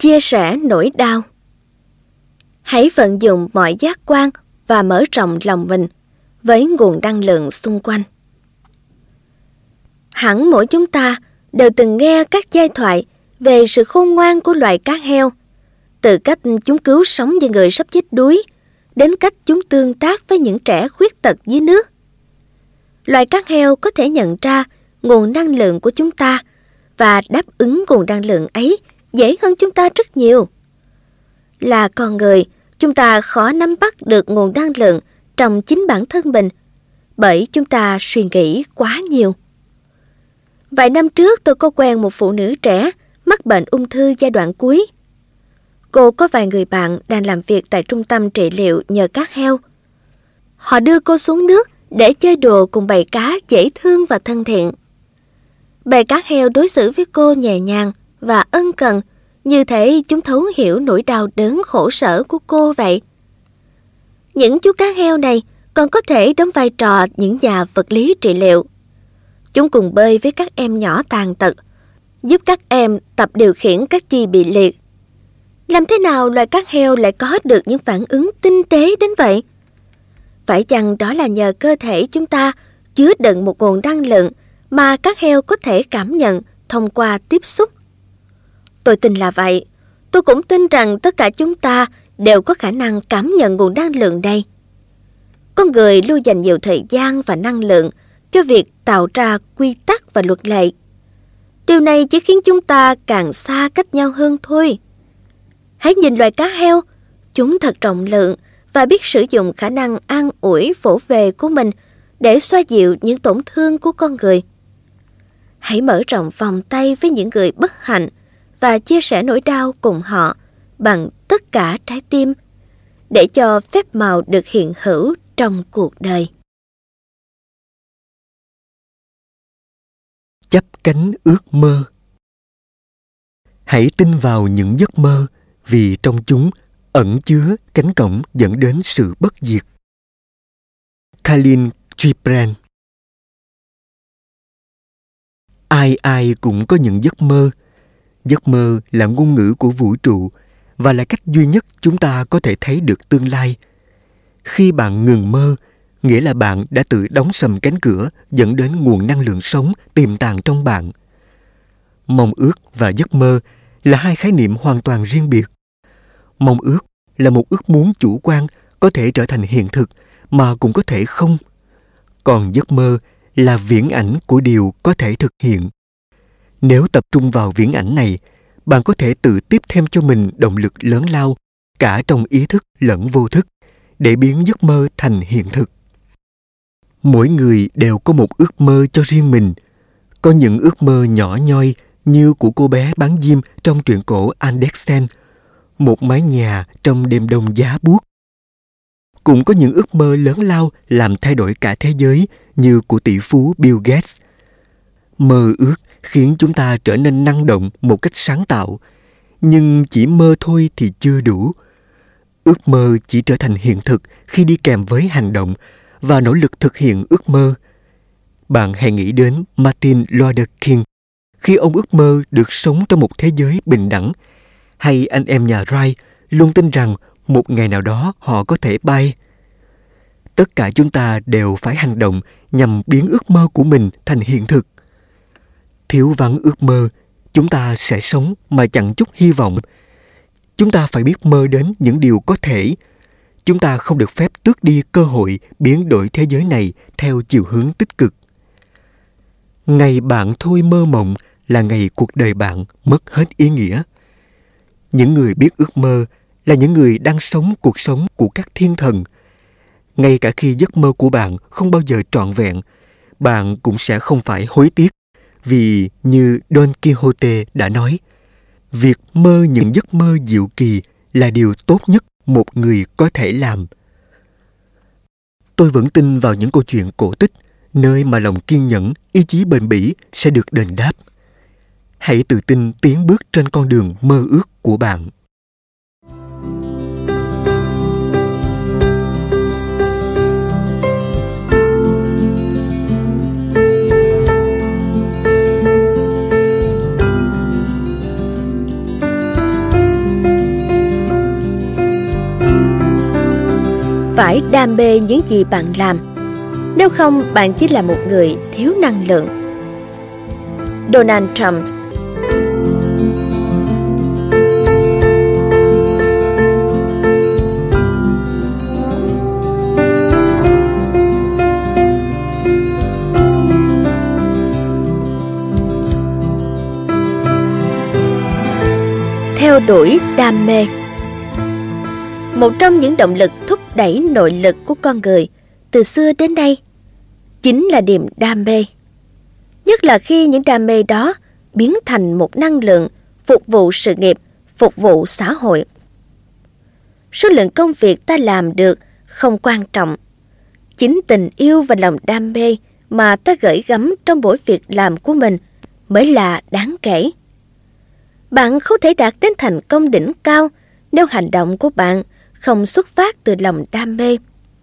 Chia sẻ nỗi đau. Hãy vận dụng mọi giác quan và mở rộng lòng mình với nguồn năng lượng xung quanh. Hẳn mỗi chúng ta đều từng nghe các giai thoại về sự khôn ngoan của loài cá heo, từ cách chúng cứu sống những người sắp chết đuối, đến cách chúng tương tác với những trẻ khuyết tật dưới nước. Loài cá heo có thể nhận ra nguồn năng lượng của chúng ta và đáp ứng nguồn năng lượng ấy dễ hơn chúng ta rất nhiều. Là con người, chúng ta khó nắm bắt được nguồn năng lượng trong chính bản thân mình, bởi chúng ta suy nghĩ quá nhiều. Vài năm trước tôi có quen một phụ nữ trẻ mắc bệnh ung thư giai đoạn cuối. Cô có vài người bạn đang làm việc tại trung tâm trị liệu nhờ cá heo. Họ đưa cô xuống nước để chơi đùa cùng bầy cá dễ thương và thân thiện. Bầy cá heo đối xử với cô nhẹ nhàng và ân cần, như thể chúng thấu hiểu nỗi đau đớn khổ sở của cô vậy. Những chú cá heo này còn có thể đóng vai trò những nhà vật lý trị liệu. Chúng cùng bơi với các em nhỏ tàn tật, giúp các em tập điều khiển các chi bị liệt. Làm thế nào loài cá heo lại có được những phản ứng tinh tế đến vậy? Phải chăng đó là nhờ cơ thể chúng ta chứa đựng một nguồn năng lượng mà các heo có thể cảm nhận thông qua tiếp xúc? Tôi tin là vậy. Tôi cũng tin rằng tất cả chúng ta đều có khả năng cảm nhận nguồn năng lượng này. Con người luôn dành nhiều thời gian và năng lượng cho việc tạo ra quy tắc và luật lệ. Điều này chỉ khiến chúng ta càng xa cách nhau hơn thôi. Hãy nhìn loài cá heo, chúng thật rộng lượng và biết sử dụng khả năng an ủi vỗ về của mình để xoa dịu những tổn thương của con người. Hãy mở rộng vòng tay với những người bất hạnh và chia sẻ nỗi đau cùng họ bằng tất cả trái tim, để cho phép màu được hiện hữu trong cuộc đời. Chắp cánh ước mơ. Hãy tin vào những giấc mơ, vì trong chúng ẩn chứa cánh cổng dẫn đến sự bất diệt. Khalil Gibran. Ai ai cũng có những giấc mơ. Giấc mơ là ngôn ngữ của vũ trụ và là cách duy nhất chúng ta có thể thấy được tương lai. Khi bạn ngừng mơ, nghĩa là bạn đã tự đóng sầm cánh cửa dẫn đến nguồn năng lượng sống tiềm tàng trong bạn. Mong ước và giấc mơ là hai khái niệm hoàn toàn riêng biệt. Mong ước là một ước muốn chủ quan có thể trở thành hiện thực mà cũng có thể không. Còn giấc mơ là viễn ảnh của điều có thể thực hiện. Nếu tập trung vào viễn ảnh này, bạn có thể tự tiếp thêm cho mình động lực lớn lao cả trong ý thức lẫn vô thức để biến giấc mơ thành hiện thực. Mỗi người đều có một ước mơ cho riêng mình. Có những ước mơ nhỏ nhoi như của cô bé bán diêm trong truyện cổ Andersen, một mái nhà trong đêm đông giá buốt. Cũng có những ước mơ lớn lao làm thay đổi cả thế giới như của tỷ phú Bill Gates. Mơ ước khiến chúng ta trở nên năng động một cách sáng tạo, nhưng chỉ mơ thôi thì chưa đủ. Ước mơ chỉ trở thành hiện thực khi đi kèm với hành động và nỗ lực thực hiện ước mơ. Bạn hãy nghĩ đến Martin Luther King khi ông ước mơ được sống trong một thế giới bình đẳng, hay anh em nhà Wright luôn tin rằng một ngày nào đó họ có thể bay. Tất cả chúng ta đều phải hành động nhằm biến ước mơ của mình thành hiện thực. Thiếu vắng ước mơ, chúng ta sẽ sống mà chẳng chút hy vọng. Chúng ta phải biết mơ đến những điều có thể. Chúng ta không được phép tước đi cơ hội biến đổi thế giới này theo chiều hướng tích cực. Ngày bạn thôi mơ mộng là ngày cuộc đời bạn mất hết ý nghĩa. Những người biết ước mơ là những người đang sống cuộc sống của các thiên thần. Ngay cả khi giấc mơ của bạn không bao giờ trọn vẹn, bạn cũng sẽ không phải hối tiếc, vì như Don Quixote đã nói, việc mơ những giấc mơ diệu kỳ là điều tốt nhất một người có thể làm. Tôi vẫn tin vào những câu chuyện cổ tích, nơi mà lòng kiên nhẫn, ý chí bền bỉ sẽ được đền đáp. Hãy tự tin tiến bước trên con đường mơ ước của bạn. phải đam mê những gì bạn làm. Nếu không, bạn chỉ là một người thiếu năng lượng. Donald Trump. Theo đuổi đam mê. Một trong những động lực thúc đẩy nội lực của con người từ xưa đến nay chính là niềm đam mê. Nhất là khi những đam mê đó biến thành một năng lượng phục vụ sự nghiệp, phục vụ xã hội. Số lượng công việc ta làm được không quan trọng. Chính tình yêu và lòng đam mê mà ta gửi gắm trong mỗi việc làm của mình mới là đáng kể. Bạn không thể đạt đến thành công đỉnh cao nếu hành động của bạn không xuất phát từ lòng đam mê.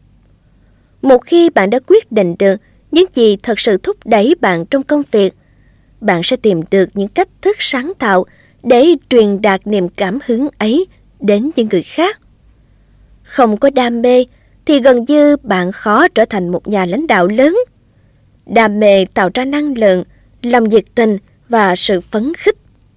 Một khi bạn đã quyết định được những gì thật sự thúc đẩy bạn trong công việc, bạn sẽ tìm được những cách thức sáng tạo để truyền đạt niềm cảm hứng ấy đến những người khác. Không có đam mê thì gần như bạn khó trở thành một nhà lãnh đạo lớn. Đam mê tạo ra năng lượng, lòng nhiệt tình và sự phấn khích.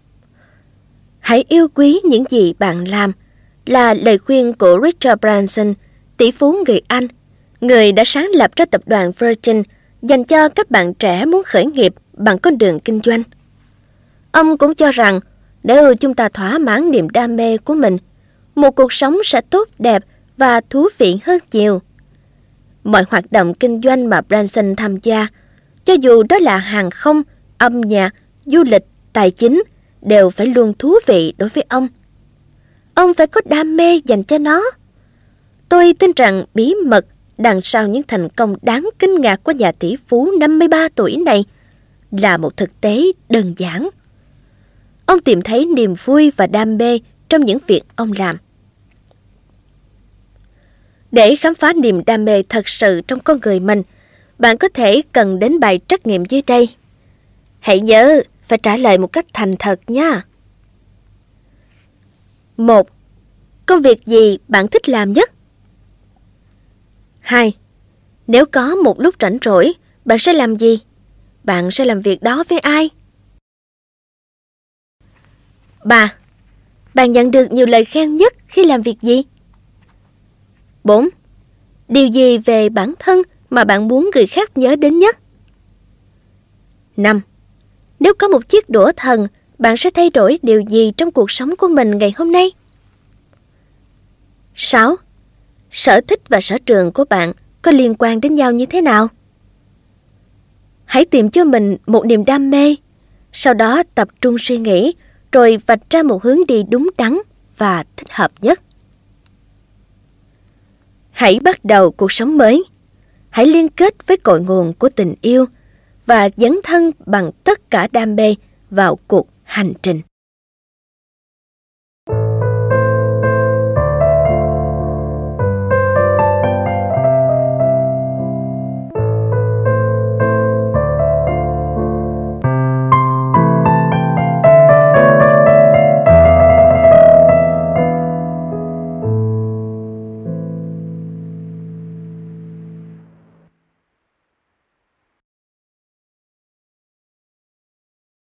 Hãy yêu quý những gì bạn làm là lời khuyên của Richard Branson, tỷ phú người Anh, người đã sáng lập ra tập đoàn Virgin dành cho các bạn trẻ muốn khởi nghiệp bằng con đường kinh doanh. Ông cũng cho rằng nếu chúng ta thỏa mãn niềm đam mê của mình, một cuộc sống sẽ tốt đẹp và thú vị hơn nhiều. Mọi hoạt động kinh doanh mà Branson tham gia, cho dù đó là hàng không, âm nhạc, du lịch, tài chính, đều phải luôn thú vị đối với ông. Ông phải có đam mê dành cho nó. Tôi tin rằng bí mật đằng sau những thành công đáng kinh ngạc của nhà tỷ phú 53 tuổi này là một thực tế đơn giản. Ông tìm thấy niềm vui và đam mê trong những việc ông làm. Để khám phá niềm đam mê thật sự trong con người mình, bạn có thể cần đến bài trắc nghiệm dưới đây. Hãy nhớ phải trả lời một cách thành thật nha. 1. Công việc gì bạn thích làm nhất? 2. Nếu có một lúc rảnh rỗi, bạn sẽ làm gì? Bạn sẽ làm việc đó với ai? 3. Bạn nhận được nhiều lời khen nhất khi làm việc gì? 4. Điều gì về bản thân mà bạn muốn người khác nhớ đến nhất? 5. Nếu có một chiếc đũa thần, bạn sẽ thay đổi điều gì trong cuộc sống của mình ngày hôm nay? 6. Sở thích và sở trường của bạn có liên quan đến nhau như thế nào? Hãy tìm cho mình một niềm đam mê, sau đó tập trung suy nghĩ, rồi vạch ra một hướng đi đúng đắn và thích hợp nhất. Hãy bắt đầu cuộc sống mới. Hãy liên kết với cội nguồn của tình yêu và dấn thân bằng tất cả đam mê vào cuộc hành trình.